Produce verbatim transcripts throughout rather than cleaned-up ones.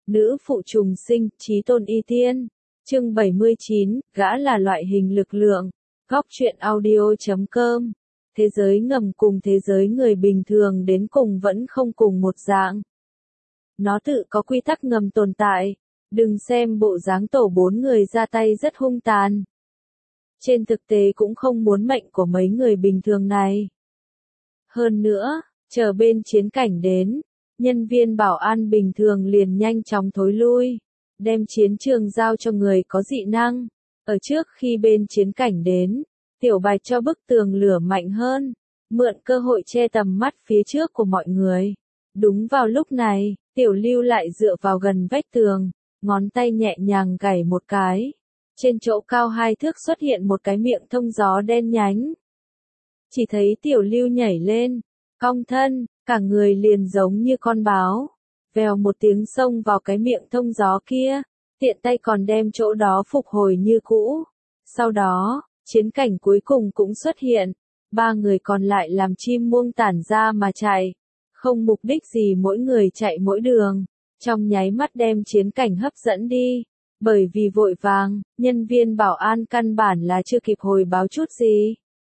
Nữ phụ trùng sinh, chí tôn y tiên. Chương bảy mươi chín, gã là loại hình lực lượng. Góc truyện audio chấm com. Thế giới ngầm cùng thế giới người bình thường đến cùng vẫn không cùng một dạng. Nó tự có quy tắc ngầm tồn tại. Đừng xem bộ dáng tổ bốn người ra tay rất hung tàn. Trên thực tế cũng không muốn mệnh của mấy người bình thường này. Hơn nữa, chờ bên chiến cảnh đến, nhân viên bảo an bình thường liền nhanh chóng thối lui, đem chiến trường giao cho người có dị năng. Ở trước khi bên chiến cảnh đến, Tiểu Bạch cho bức tường lửa mạnh hơn, mượn cơ hội che tầm mắt phía trước của mọi người. Đúng vào lúc này, Tiểu Lưu lại dựa vào gần vách tường, ngón tay nhẹ nhàng gảy một cái. Trên chỗ cao hai thước xuất hiện một cái miệng thông gió đen nhánh. Chỉ thấy Tiểu Lưu nhảy lên, cong thân, cả người liền giống như con báo. Vèo một tiếng xông vào cái miệng thông gió kia, tiện tay còn đem chỗ đó phục hồi như cũ. Sau đó, chiến cảnh cuối cùng cũng xuất hiện. Ba người còn lại làm chim muông tản ra mà chạy. Không mục đích gì mỗi người chạy mỗi đường. Trong nháy mắt đem chiến cảnh hấp dẫn đi. Bởi vì vội vàng, nhân viên bảo an căn bản là chưa kịp hồi báo chút gì.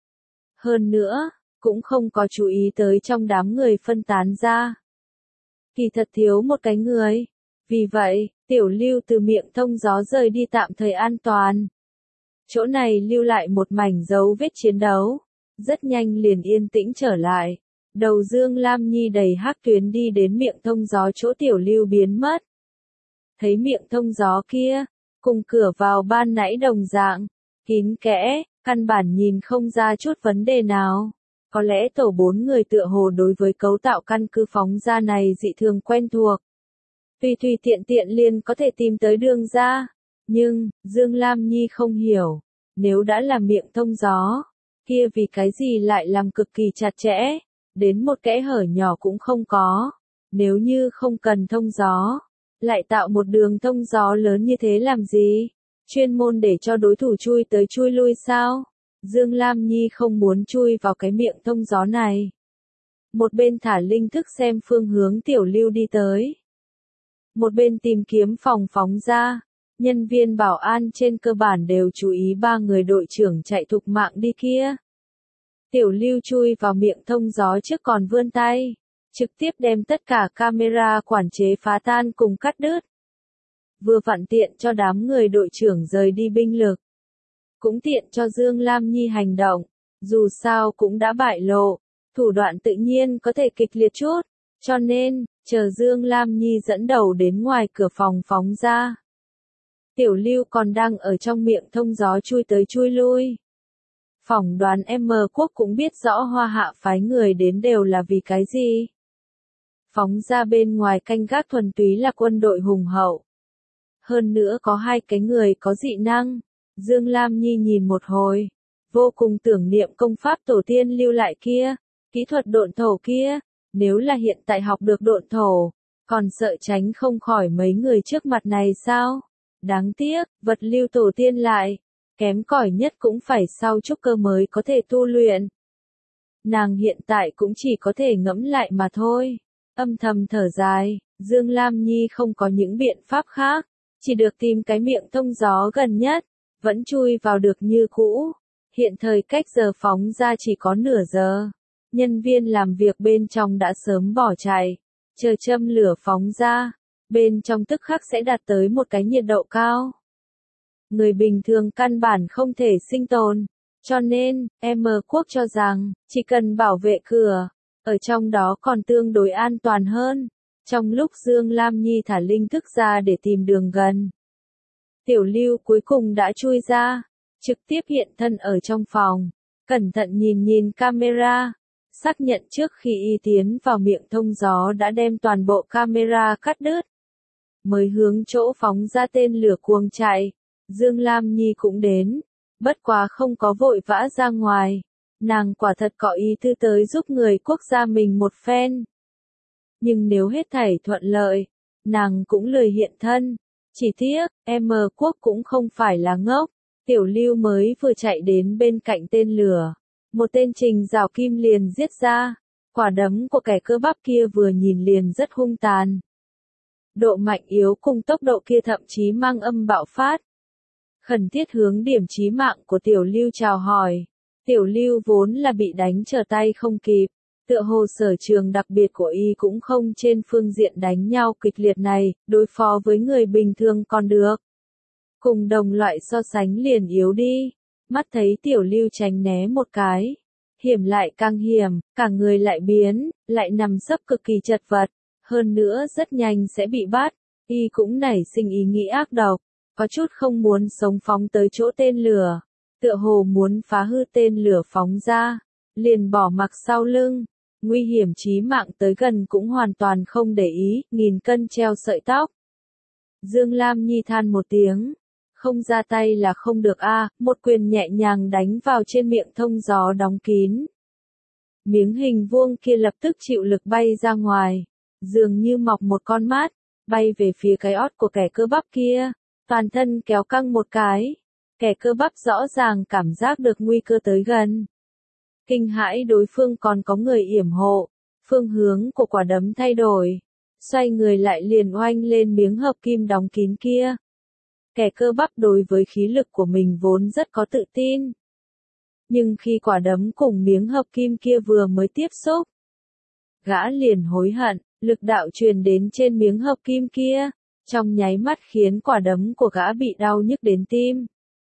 Hơn nữa, cũng không có chú ý tới trong đám người phân tán ra. Kỳ thật thiếu một cái người. Vì vậy, Tiểu Lưu từ miệng thông gió rời đi tạm thời an toàn. Chỗ này lưu lại một mảnh dấu vết chiến đấu. Rất nhanh liền yên tĩnh trở lại. Đầu Dương Lam Nhi đầy hắc tuyến đi đến miệng thông gió chỗ Tiểu Lưu biến mất. Thấy miệng thông gió kia, cùng cửa vào ban nãy đồng dạng, kín kẽ, căn bản nhìn không ra chút vấn đề nào. Có lẽ tổ bốn người tựa hồ đối với cấu tạo căn cứ phóng ra này dị thường quen thuộc. Tùy tùy tiện tiện liền có thể tìm tới đường ra. Nhưng, Dương Lam Nhi không hiểu, nếu đã là miệng thông gió, kia vì cái gì lại làm cực kỳ chặt chẽ, đến một kẽ hở nhỏ cũng không có. Nếu như không cần thông gió, lại tạo một đường thông gió lớn như thế làm gì? Chuyên môn để cho đối thủ chui tới chui lui sao? Dương Lam Nhi không muốn chui vào cái miệng thông gió này. Một bên thả linh thức xem phương hướng Tiểu Lưu đi tới. Một bên tìm kiếm phòng phóng ra. Nhân viên bảo an trên cơ bản đều chú ý ba người đội trưởng chạy thục mạng đi kia. Tiểu Lưu chui vào miệng thông gió trước còn vươn tay. Trực tiếp đem tất cả camera quản chế phá tan cùng cắt đứt. Vừa vặn tiện cho đám người đội trưởng rời đi binh lực. Cũng tiện cho Dương Lam Nhi hành động. Dù sao cũng đã bại lộ. Thủ đoạn tự nhiên có thể kịch liệt chút. Cho nên, chờ Dương Lam Nhi dẫn đầu đến ngoài cửa phòng phóng ra. Tiểu Lưu còn đang ở trong miệng thông gió chui tới chui lui. Phỏng đoán M Quốc cũng biết rõ Hoa Hạ phái người đến đều là vì cái gì. Phóng ra bên ngoài canh gác thuần túy là quân đội hùng hậu. Hơn nữa có hai cái người có dị năng. Dương Lam Nhi nhìn một hồi. Vô cùng tưởng niệm công pháp tổ tiên lưu lại kia. Kỹ thuật độn thổ kia. Nếu là hiện tại học được độn thổ. Còn sợ tránh không khỏi mấy người trước mặt này sao? Đáng tiếc, vật lưu tổ tiên lại. Kém cỏi nhất cũng phải sau trúc cơ mới có thể tu luyện. Nàng hiện tại cũng chỉ có thể ngẫm lại mà thôi. Âm thầm thở dài, Dương Lam Nhi không có những biện pháp khác, chỉ được tìm cái miệng thông gió gần nhất, vẫn chui vào được như cũ. Hiện thời cách giờ phóng ra chỉ có nửa giờ, nhân viên làm việc bên trong đã sớm bỏ chạy, chờ châm lửa phóng ra, bên trong tức khắc sẽ đạt tới một cái nhiệt độ cao. Người bình thường căn bản không thể sinh tồn, cho nên, M Quốc cho rằng, chỉ cần bảo vệ cửa. Ở trong đó còn tương đối an toàn hơn. Trong lúc Dương Lam Nhi thả linh thức ra để tìm đường gần. Tiểu Lưu cuối cùng đã chui ra. Trực tiếp hiện thân ở trong phòng. Cẩn thận nhìn nhìn camera. Xác nhận trước khi y tiến vào miệng thông gió đã đem toàn bộ camera cắt đứt. Mới hướng chỗ phóng ra tên lửa cuồng chạy. Dương Lam Nhi cũng đến. Bất quá không có vội vã ra ngoài. Nàng quả thật có ý tư tới giúp người quốc gia mình một phen. Nhưng nếu hết thảy thuận lợi, nàng cũng lười hiện thân. Chỉ tiếc, M Quốc cũng không phải là ngốc. Tiểu Lưu mới vừa chạy đến bên cạnh tên lửa. Một tên trình rào kim liền giết ra. Quả đấm của kẻ cơ bắp kia vừa nhìn liền rất hung tàn. Độ mạnh yếu cùng tốc độ kia thậm chí mang âm bạo phát. Khẩn thiết hướng điểm chí mạng của Tiểu Lưu chào hỏi. Tiểu Lưu vốn là bị đánh trở tay không kịp, tựa hồ sở trường đặc biệt của y cũng không trên phương diện đánh nhau kịch liệt này, đối phó với người bình thường còn được. Cùng đồng loại so sánh liền yếu đi, mắt thấy Tiểu Lưu tránh né một cái. Hiểm lại càng hiểm, cả người lại biến, lại nằm sấp cực kỳ chật vật, hơn nữa rất nhanh sẽ bị bắt, y cũng nảy sinh ý nghĩ ác độc, có chút không muốn sống phóng tới chỗ tên lửa, tựa hồ muốn phá hư tên lửa phóng ra, liền bỏ mặc sau lưng, nguy hiểm chí mạng tới gần cũng hoàn toàn không để ý, nghìn cân treo sợi tóc. Dương Lam Nhi than một tiếng. Không ra tay là không được a, một quyền nhẹ nhàng đánh vào trên miệng thông gió đóng kín. Miếng hình vuông kia lập tức chịu lực bay ra ngoài, dường như mọc một con mát, bay về phía cái ót của kẻ cơ bắp kia, toàn thân kéo căng một cái. Kẻ cơ bắp rõ ràng cảm giác được nguy cơ tới gần. Kinh hãi đối phương còn có người yểm hộ, phương hướng của quả đấm thay đổi, xoay người lại liền oanh lên miếng hợp kim đóng kín kia. Kẻ cơ bắp đối với khí lực của mình vốn rất có tự tin. Nhưng khi quả đấm cùng miếng hợp kim kia vừa mới tiếp xúc, gã liền hối hận, lực đạo truyền đến trên miếng hợp kim kia, trong nháy mắt khiến quả đấm của gã bị đau nhức đến tim.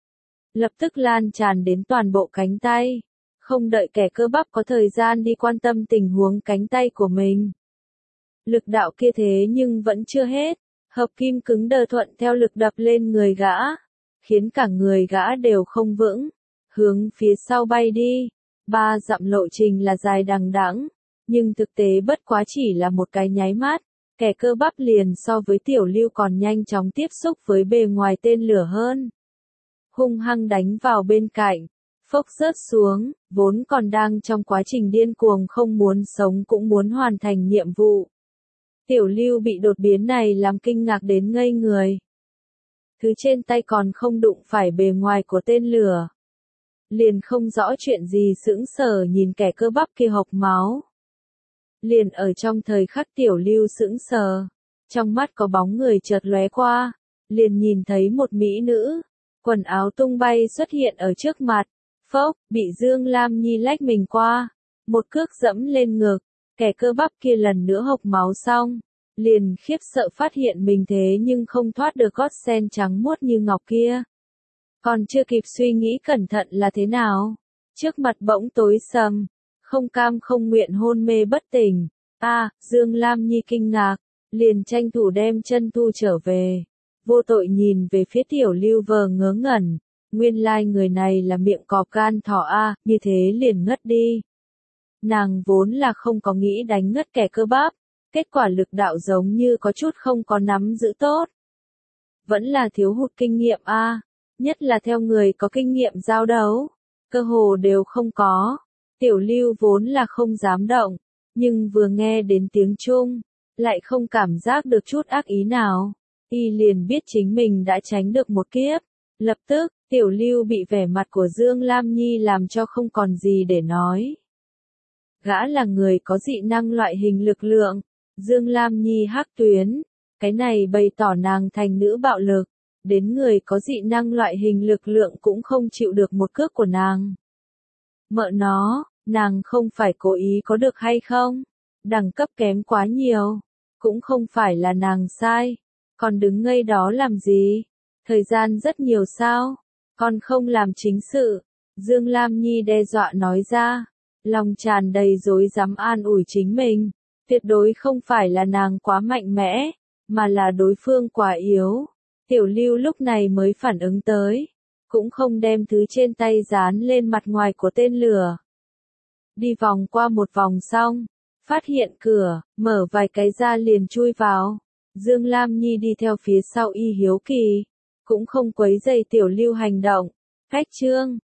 Lập tức lan tràn đến toàn bộ cánh tay, không đợi kẻ cơ bắp có thời gian đi quan tâm tình huống cánh tay của mình. Lực đạo kia thế nhưng vẫn chưa hết. Hợp kim cứng đờ thuận theo lực đập lên người gã, khiến cả người gã đều không vững, hướng phía sau bay đi. Ba dặm lộ trình là dài đằng đẵng, nhưng thực tế bất quá chỉ là một cái nháy mắt, kẻ cơ bắp liền so với Tiểu Lưu còn nhanh chóng tiếp xúc với bề ngoài tên lửa hơn. Hung hăng đánh vào bên cạnh, phốc rớt xuống, vốn còn đang trong quá trình điên cuồng không muốn sống cũng muốn hoàn thành nhiệm vụ. Tiểu Lưu bị đột biến này làm kinh ngạc đến ngây người. Thứ trên tay còn không đụng phải bề ngoài của tên lửa. Liền không rõ chuyện gì sững sờ nhìn kẻ cơ bắp kia hộc máu. Liền ở trong thời khắc Tiểu Lưu sững sờ, trong mắt có bóng người chợt lóe qua, liền nhìn thấy một mỹ nữ, quần áo tung bay xuất hiện ở trước mặt. Phốc, bị Dương Lam Nhi lách mình qua, một cước dẫm lên ngực. Kẻ cơ bắp kia lần nữa hộc máu xong, liền khiếp sợ phát hiện mình thế nhưng không thoát được gót sen trắng muốt như ngọc kia. Còn chưa kịp suy nghĩ cẩn thận là thế nào, trước mặt bỗng tối sầm, không cam không nguyện hôn mê bất tỉnh. A, à, Dương Lam Nhi kinh ngạc, liền tranh thủ đem chân thu trở về. Vô tội nhìn về phía Tiểu Lưu vờ ngớ ngẩn, nguyên lai người này là miệng cọp gan thỏ a, như thế liền ngất đi. Nàng vốn là không có nghĩ đánh ngất kẻ cơ bắp, kết quả lực đạo giống như có chút không có nắm giữ tốt. Vẫn là thiếu hụt kinh nghiệm a, nhất là theo người có kinh nghiệm giao đấu, cơ hồ đều không có. Tiểu Lưu vốn là không dám động, nhưng vừa nghe đến tiếng chuông, lại không cảm giác được chút ác ý nào, y liền biết chính mình đã tránh được một kiếp. Lập tức, Tiểu Lưu bị vẻ mặt của Dương Lam Nhi làm cho không còn gì để nói. Gã là người có dị năng loại hình lực lượng, Dương Lam Nhi hắc tuyến, cái này bày tỏ nàng thành nữ bạo lực, đến người có dị năng loại hình lực lượng cũng không chịu được một cước của nàng. Mợ nó, nàng không phải cố ý có được hay không? Đẳng cấp kém quá nhiều, cũng không phải là nàng sai, còn đứng ngây đó làm gì? Thời gian rất nhiều sao? Còn không làm chính sự, Dương Lam Nhi đe dọa nói ra. Lòng tràn đầy dối dám an ủi chính mình, tuyệt đối không phải là nàng quá mạnh mẽ, mà là đối phương quá yếu. Tiểu Lưu lúc này mới phản ứng tới, cũng không đem thứ trên tay dán lên mặt ngoài của tên lửa. Đi vòng qua một vòng xong, phát hiện cửa, mở vài cái ra liền chui vào. Dương Lam Nhi đi theo phía sau y hiếu kỳ, cũng không quấy rầy Tiểu Lưu hành động. Cách chương